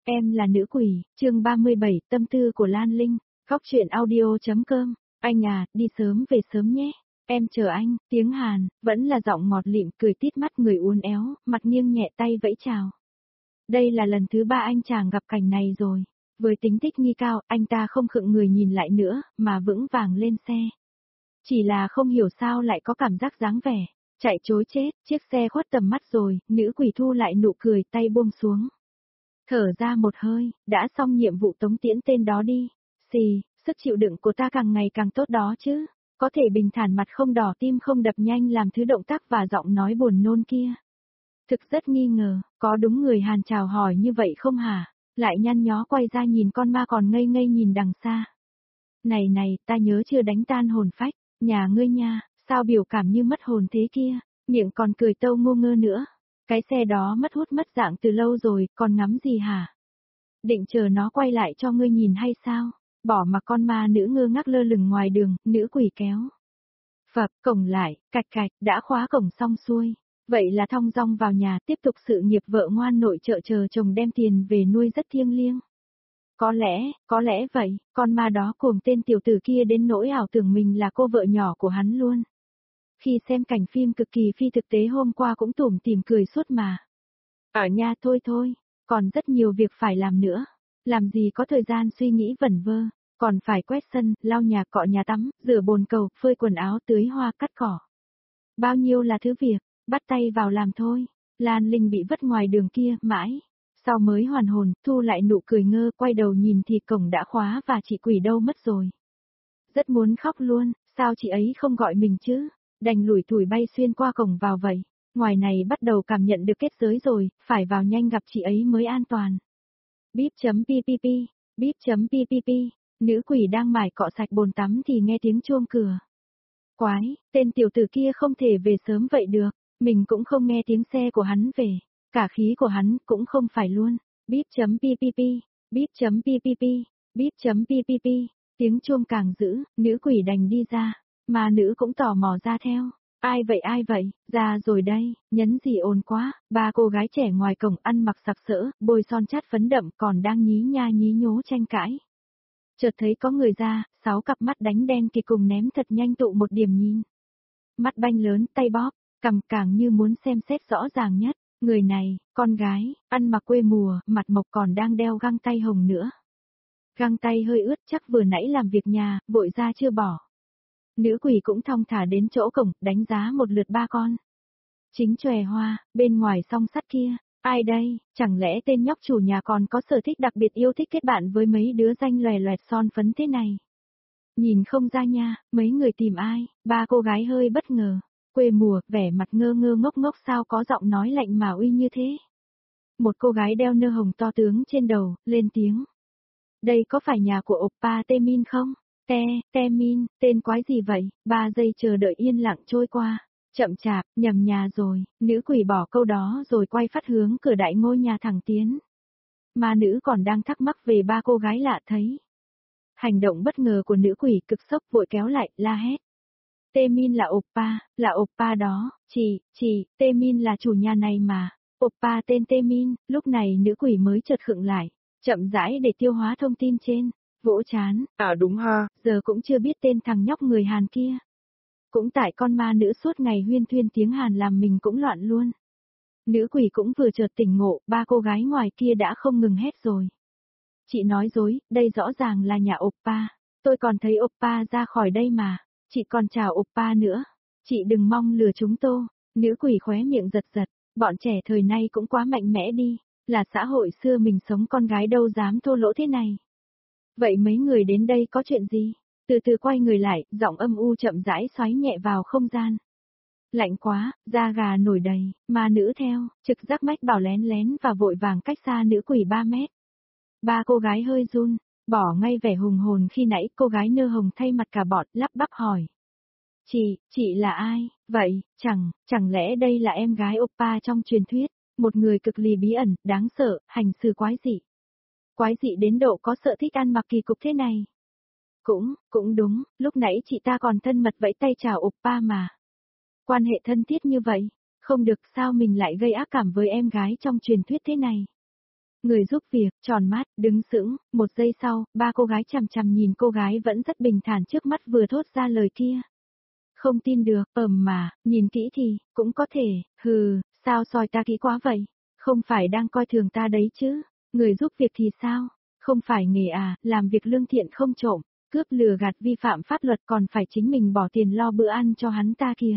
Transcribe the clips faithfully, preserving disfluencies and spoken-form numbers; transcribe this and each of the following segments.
Em là nữ quỷ, chương ba mươi bảy, tâm tư của Lan Linh, góc truyện audio.com, anh à, đi sớm về sớm nhé, em chờ anh, tiếng Hàn, vẫn là giọng ngọt lịm cười tít mắt người uốn éo, mặt nghiêng nhẹ tay vẫy chào. Đây là lần thứ ba anh chàng gặp cảnh này rồi, với tính thích nghi cao, anh ta không khựng người nhìn lại nữa, mà vững vàng lên xe. Chỉ là không hiểu sao lại có cảm giác dáng vẻ, chạy trối chết, chiếc xe khuất tầm mắt rồi, nữ quỷ thu lại nụ cười tay buông xuống. Thở ra một hơi, đã xong nhiệm vụ tống tiễn tên đó đi. Xì, sức chịu đựng của ta càng ngày càng tốt đó chứ. Có thể bình thản mặt không đỏ tim không đập nhanh làm thứ động tác và giọng nói buồn nôn kia. Thực rất nghi ngờ, có đúng người Hàn chào hỏi như vậy không hả? Lại nhăn nhó quay ra nhìn con ma còn ngây ngây nhìn đằng xa. Này này, ta nhớ chưa đánh tan hồn phách, nhà ngươi nha, sao biểu cảm như mất hồn thế kia, miệng còn cười tâu ngô ngơ nữa. Cái xe đó mất hút mất dạng từ lâu rồi, còn ngắm gì hả? Định chờ nó quay lại cho ngươi nhìn hay sao? Bỏ mặc con ma nữ ngơ ngác lơ lửng ngoài đường, nữ quỷ kéo. Phập, cổng lại, cạch cạch, đã khóa cổng xong xuôi. Vậy là thong dong vào nhà tiếp tục sự nghiệp vợ ngoan nội trợ chờ chồng đem tiền về nuôi rất thiêng liêng. Có lẽ, có lẽ vậy, con ma đó cùng tên tiểu tử kia đến nỗi ảo tưởng mình là cô vợ nhỏ của hắn luôn. Khi xem cảnh phim cực kỳ phi thực tế hôm qua cũng tủm tỉm cười suốt mà. Ở nhà thôi thôi, còn rất nhiều việc phải làm nữa. Làm gì có thời gian suy nghĩ vẩn vơ, còn phải quét sân, lau nhà cọ nhà tắm, rửa bồn cầu, phơi quần áo, tưới hoa cắt cỏ. Bao nhiêu là thứ việc, bắt tay vào làm thôi. Lan Linh bị vứt ngoài đường kia, mãi. Sau mới hoàn hồn, thu lại nụ cười ngơ, quay đầu nhìn thì cổng đã khóa và chị quỷ đâu mất rồi. Rất muốn khóc luôn, sao chị ấy không gọi mình chứ? Đành lủi thủi bay xuyên qua cổng vào vậy. Ngoài này bắt đầu cảm nhận được kết giới rồi, phải vào nhanh gặp chị ấy mới an toàn. Bíp.ppp, bíp.ppp, nữ quỷ đang mải cọ sạch bồn tắm thì nghe tiếng chuông cửa. Quái, tên tiểu tử kia không thể về sớm vậy được, mình cũng không nghe tiếng xe của hắn về, cả khí của hắn cũng không phải luôn. Bíp.ppp, bíp.ppp, bíp.ppp, tiếng chuông càng dữ, nữ quỷ đành đi ra, mà nữ cũng tò mò ra theo. Ai vậy ai vậy, ra rồi đây, nhấn gì ồn quá, ba cô gái trẻ ngoài cổng ăn mặc sặc sỡ, bôi son chát phấn đậm còn đang nhí nha nhí nhố tranh cãi. Chợt thấy có người ra, sáu cặp mắt đánh đen kì cùng ném thật nhanh tụ một điểm nhìn. Mắt banh lớn, tay bóp, cằm càng như muốn xem xét rõ ràng nhất, người này, con gái, ăn mặc quê mùa, mặt mộc còn đang đeo găng tay hồng nữa. Găng tay hơi ướt chắc vừa nãy làm việc nhà, vội ra chưa bỏ. Nữ quỷ cũng thong thả đến chỗ cổng, đánh giá một lượt ba con. Chính chòe hoa, bên ngoài song sắt kia, ai đây, chẳng lẽ tên nhóc chủ nhà còn có sở thích đặc biệt yêu thích kết bạn với mấy đứa danh lòe loẹt son phấn thế này. Nhìn không ra nha, mấy người tìm ai, ba cô gái hơi bất ngờ, quê mùa, vẻ mặt ngơ ngơ ngốc ngốc sao có giọng nói lạnh mà uy như thế. Một cô gái đeo nơ hồng to tướng trên đầu, lên tiếng. Đây có phải nhà của oppa Temin không? Te, Temin, tên quái gì vậy? Ba giây chờ đợi yên lặng trôi qua. Chậm chạp, nhầm nhà rồi, nữ quỷ bỏ câu đó rồi quay phát hướng cửa đại ngôi nhà thẳng tiến. Mà nữ còn đang thắc mắc về ba cô gái lạ thấy. Hành động bất ngờ của nữ quỷ cực sốc vội kéo lại, la hét. Temin là oppa, là oppa đó, chị, chị, Temin là chủ nhà này mà. Oppa tên Temin, lúc này nữ quỷ mới chợt khựng lại, chậm rãi để tiêu hóa thông tin trên. Vỗ chán, à đúng ha, giờ cũng chưa biết tên thằng nhóc người Hàn kia. Cũng tại con ma nữ suốt ngày huyên thuyên tiếng Hàn làm mình cũng loạn luôn. Nữ quỷ cũng vừa chợt tỉnh ngộ, ba cô gái ngoài kia đã không ngừng hét rồi. Chị nói dối, đây rõ ràng là nhà oppa, tôi còn thấy oppa ra khỏi đây mà, chị còn chào oppa nữa. Chị đừng mong lừa chúng tôi. Nữ quỷ khóe miệng giật giật, bọn trẻ thời nay cũng quá mạnh mẽ đi, là xã hội xưa mình sống con gái đâu dám thô lỗ thế này. Vậy mấy người đến đây có chuyện gì? Từ từ quay người lại, giọng âm u chậm rãi xoáy nhẹ vào không gian. Lạnh quá, da gà nổi đầy, ma nữ theo, trực giác mách bảo lén lén và vội vàng cách xa nữ quỷ ba mét. Ba cô gái hơi run, bỏ ngay vẻ hùng hồn khi nãy cô gái nơ hồng thay mặt cả bọt lắp bắp hỏi. Chị, chị là ai, vậy, chẳng, chẳng lẽ đây là em gái oppa trong truyền thuyết, một người cực lì bí ẩn, đáng sợ, hành xử quái dị. Quái dị đến độ có sợ thích ăn mặc kỳ cục thế này. Cũng, cũng đúng, lúc nãy chị ta còn thân mật vẫy tay chào oppa mà. Quan hệ thân thiết như vậy, không được sao mình lại gây ác cảm với em gái trong truyền thuyết thế này. Người giúp việc, tròn mắt, đứng sững, một giây sau, ba cô gái chằm chằm nhìn cô gái vẫn rất bình thản trước mắt vừa thốt ra lời kia. Không tin được, ầm mà, nhìn kỹ thì, cũng có thể, hừ, sao soi ta kỹ quá vậy? Không phải đang coi thường ta đấy chứ? Người giúp việc thì sao? Không phải nghề à, làm việc lương thiện không trộm, cướp lừa gạt vi phạm pháp luật còn phải chính mình bỏ tiền lo bữa ăn cho hắn ta kìa.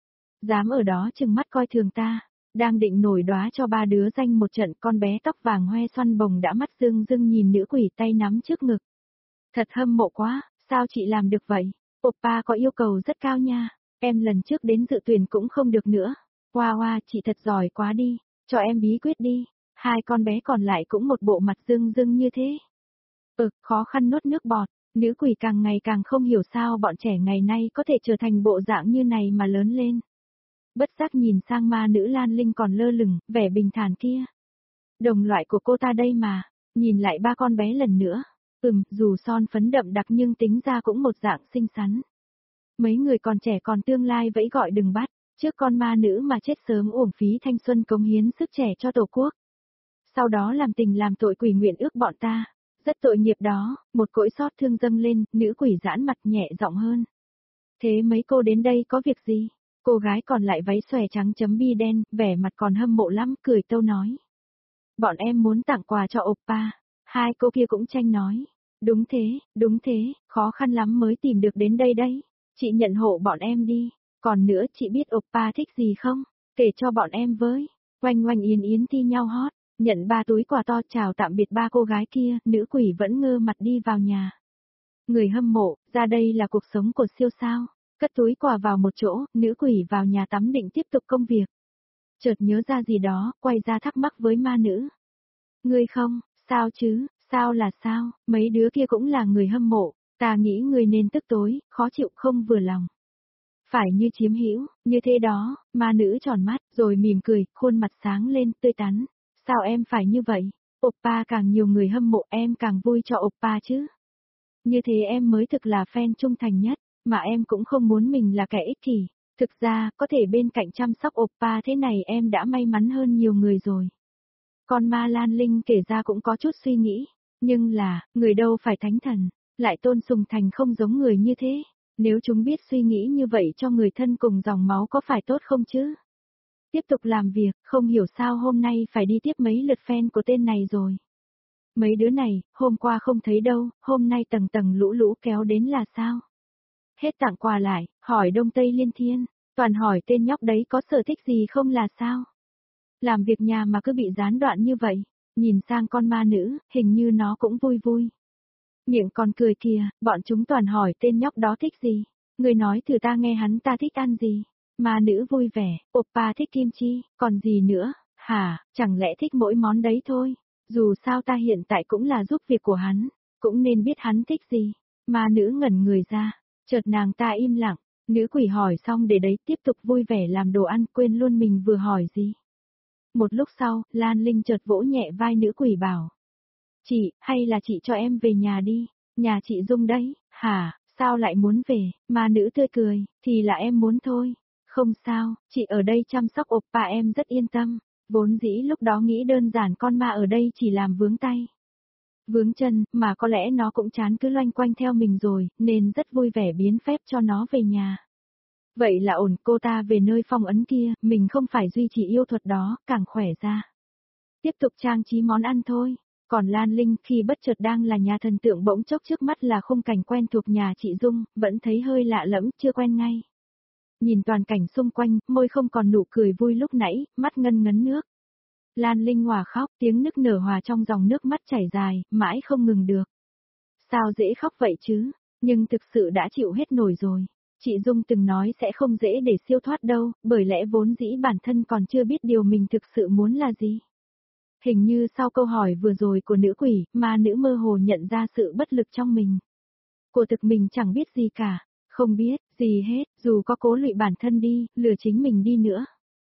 Dám ở đó chừng mắt coi thường ta, đang định nổi đóa cho ba đứa danh một trận, con bé tóc vàng hoe xoăn bồng đã mắt rưng rưng nhìn nữ quỷ tay nắm trước ngực. Thật hâm mộ quá, sao chị làm được vậy? Oppa có yêu cầu rất cao nha, em lần trước đến dự tuyển cũng không được nữa. Hoa hoa, chị thật giỏi quá đi, cho em bí quyết đi. Hai con bé còn lại cũng một bộ mặt rưng rưng như thế. Ừ, khó khăn nuốt nước bọt, nữ quỷ càng ngày càng không hiểu sao bọn trẻ ngày nay có thể trở thành bộ dạng như này mà lớn lên. Bất giác nhìn sang ma nữ Lan Linh còn lơ lửng, vẻ bình thản kia. Đồng loại của cô ta đây mà, nhìn lại ba con bé lần nữa. Ừm, dù son phấn đậm đặc nhưng tính ra cũng một dạng xinh xắn. Mấy người còn trẻ còn tương lai vẫy gọi đừng bắt, trước con ma nữ mà chết sớm uổng phí thanh xuân cống hiến sức trẻ cho tổ quốc. Sau đó làm tình làm tội quỷ nguyện ước bọn ta. Rất tội nghiệp đó, một cỗi xót thương dâng lên, nữ quỷ giãn mặt nhẹ giọng hơn. Thế mấy cô đến đây có việc gì? Cô gái còn lại váy xòe trắng chấm bi đen, vẻ mặt còn hâm mộ lắm, cười tâu nói. Bọn em muốn tặng quà cho Oppa. Hai cô kia cũng tranh nói. Đúng thế, đúng thế, khó khăn lắm mới tìm được đến đây đấy. Chị nhận hộ bọn em đi. Còn nữa chị biết Oppa thích gì không? Kể cho bọn em với. Oanh oanh yến yến thi nhau hót. Nhận ba túi quà to chào tạm biệt ba cô gái kia, nữ quỷ vẫn ngơ mặt đi vào nhà. Người hâm mộ, ra đây là cuộc sống của siêu sao. Cất túi quà vào một chỗ, nữ quỷ vào nhà tắm định tiếp tục công việc. Chợt nhớ ra gì đó, quay ra thắc mắc với ma nữ. Ngươi không, sao chứ, sao là sao, mấy đứa kia cũng là người hâm mộ, ta nghĩ ngươi nên tức tối, khó chịu không vừa lòng. Phải như chiếm hữu, như thế đó, ma nữ tròn mắt, rồi mỉm cười, khuôn mặt sáng lên, tươi tắn. Sao em phải như vậy? Oppa càng nhiều người hâm mộ em càng vui cho Oppa chứ. Như thế em mới thực là fan trung thành nhất, mà em cũng không muốn mình là kẻ ích kỷ. Thực ra, có thể bên cạnh chăm sóc Oppa thế này em đã may mắn hơn nhiều người rồi. Con ma Lan Linh kể ra cũng có chút suy nghĩ, nhưng là, người đâu phải thánh thần, lại tôn sùng thành không giống người như thế. Nếu chúng biết suy nghĩ như vậy cho người thân cùng dòng máu có phải tốt không chứ? Tiếp tục làm việc, không hiểu sao hôm nay phải đi tiếp mấy lượt fan của tên này rồi. Mấy đứa này, hôm qua không thấy đâu, hôm nay tầng tầng lũ lũ kéo đến là sao? Hết tặng quà lại, hỏi Đông Tây Liên Thiên, toàn hỏi tên nhóc đấy có sở thích gì không là sao? Làm việc nhà mà cứ bị gián đoạn như vậy, nhìn sang con ma nữ, hình như nó cũng vui vui. Miệng còn cười kìa, bọn chúng toàn hỏi tên nhóc đó thích gì. Người nói thử ta nghe hắn ta thích ăn gì. Ma nữ vui vẻ, Oppa thích kim chi, còn gì nữa, hả, chẳng lẽ thích mỗi món đấy thôi. Dù sao ta hiện tại cũng là giúp việc của hắn, cũng nên biết hắn thích gì. Ma nữ ngẩn người ra, chợt nàng ta im lặng, nữ quỷ hỏi xong để đấy tiếp tục vui vẻ làm đồ ăn quên luôn mình vừa hỏi gì. Một lúc sau, Lan Linh chợt vỗ nhẹ vai nữ quỷ bảo. Chị, hay là chị cho em về nhà đi, nhà chị Dung đấy, hả, sao lại muốn về, ma nữ tươi cười, thì là em muốn thôi. Không sao, chị ở đây chăm sóc Oppa em rất yên tâm, vốn dĩ lúc đó nghĩ đơn giản con ma ở đây chỉ làm vướng tay. Vướng chân, mà có lẽ nó cũng chán cứ loanh quanh theo mình rồi, nên rất vui vẻ biến phép cho nó về nhà. Vậy là ổn, cô ta về nơi phong ấn kia, mình không phải duy trì yêu thuật đó, càng khỏe ra. Tiếp tục trang trí món ăn thôi. Còn Lan Linh khi bất chợt đang là nhà thần tượng bỗng chốc trước mắt là khung cảnh quen thuộc nhà chị Dung, vẫn thấy hơi lạ lẫm, chưa quen ngay. Nhìn toàn cảnh xung quanh, môi không còn nụ cười vui lúc nãy, mắt ngân ngấn nước. Lan Linh hòa khóc, tiếng nức nở hòa trong dòng nước mắt chảy dài, mãi không ngừng được. Sao dễ khóc vậy chứ, nhưng thực sự đã chịu hết nổi rồi. Chị Dung từng nói sẽ không dễ để siêu thoát đâu, bởi lẽ vốn dĩ bản thân còn chưa biết điều mình thực sự muốn là gì. Hình như sau câu hỏi vừa rồi của nữ quỷ, ma nữ mơ hồ nhận ra sự bất lực trong mình. Của thực mình chẳng biết gì cả, không biết gì hết, dù có cố lụy bản thân đi, lừa chính mình đi nữa.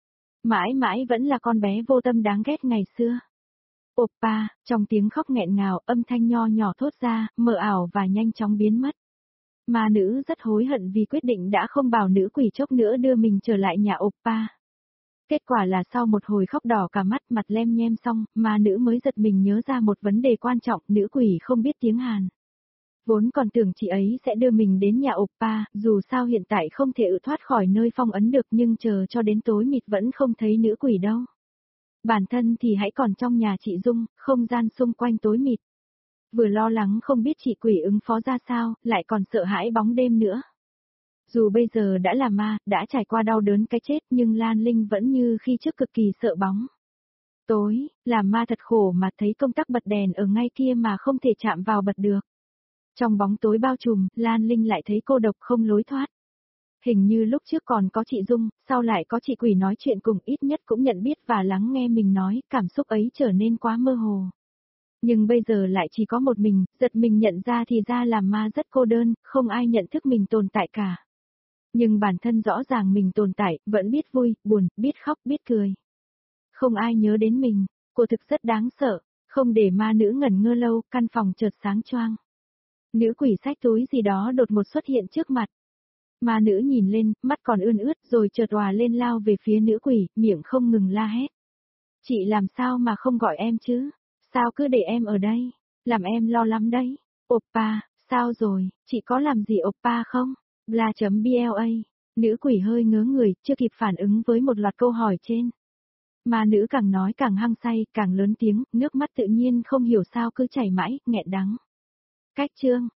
Mãi mãi vẫn là con bé vô tâm đáng ghét ngày xưa. Oppa, trong tiếng khóc nghẹn ngào, âm thanh nho nhỏ thốt ra, mờ ảo và nhanh chóng biến mất. Ma nữ rất hối hận vì quyết định đã không bảo nữ quỷ chốc nữa đưa mình trở lại nhà Oppa. Kết quả là sau một hồi khóc đỏ cả mắt, mặt lem nhem xong, ma nữ mới giật mình nhớ ra một vấn đề quan trọng, nữ quỷ không biết tiếng Hàn. Vốn còn tưởng chị ấy sẽ đưa mình đến nhà oppa, dù sao hiện tại không thể tự thoát khỏi nơi phong ấn được, nhưng chờ cho đến tối mịt vẫn không thấy nữ quỷ đâu. Bản thân thì hãy còn trong nhà chị Dung, không gian xung quanh tối mịt. Vừa lo lắng không biết chị quỷ ứng phó ra sao, lại còn sợ hãi bóng đêm nữa. Dù bây giờ đã là ma, đã trải qua đau đớn cái chết, nhưng Lan Linh vẫn như khi trước cực kỳ sợ bóng. Tối, làm ma thật khổ mà thấy công tắc bật đèn ở ngay kia mà không thể chạm vào bật được. Trong bóng tối bao trùm, Lan Linh lại thấy cô độc không lối thoát. Hình như lúc trước còn có chị Dung, sau lại có chị quỷ nói chuyện cùng, ít nhất cũng nhận biết và lắng nghe mình nói, cảm xúc ấy trở nên quá mơ hồ. Nhưng bây giờ lại chỉ có một mình, giật mình nhận ra thì ra làm ma rất cô đơn, không ai nhận thức mình tồn tại cả. Nhưng bản thân rõ ràng mình tồn tại, vẫn biết vui, buồn, biết khóc, biết cười. Không ai nhớ đến mình, cô thực rất đáng sợ, không để ma nữ ngẩn ngơ lâu, căn phòng chợt sáng choang. Nữ quỷ xách túi gì đó đột ngột xuất hiện trước mặt. Ma nữ nhìn lên, mắt còn ươn ướt rồi chợt òa lên lao về phía nữ quỷ, miệng không ngừng la hét. Chị làm sao mà không gọi em chứ? Sao cứ để em ở đây? Làm em lo lắm đấy. Oppa, sao rồi, chị có làm gì oppa không? Bla.bla. Nữ quỷ hơi ngớ người, chưa kịp phản ứng với một loạt câu hỏi trên. Ma nữ càng nói càng hăng say, càng lớn tiếng, nước mắt tự nhiên không hiểu sao cứ chảy mãi, nghẹn đắng. Cách chương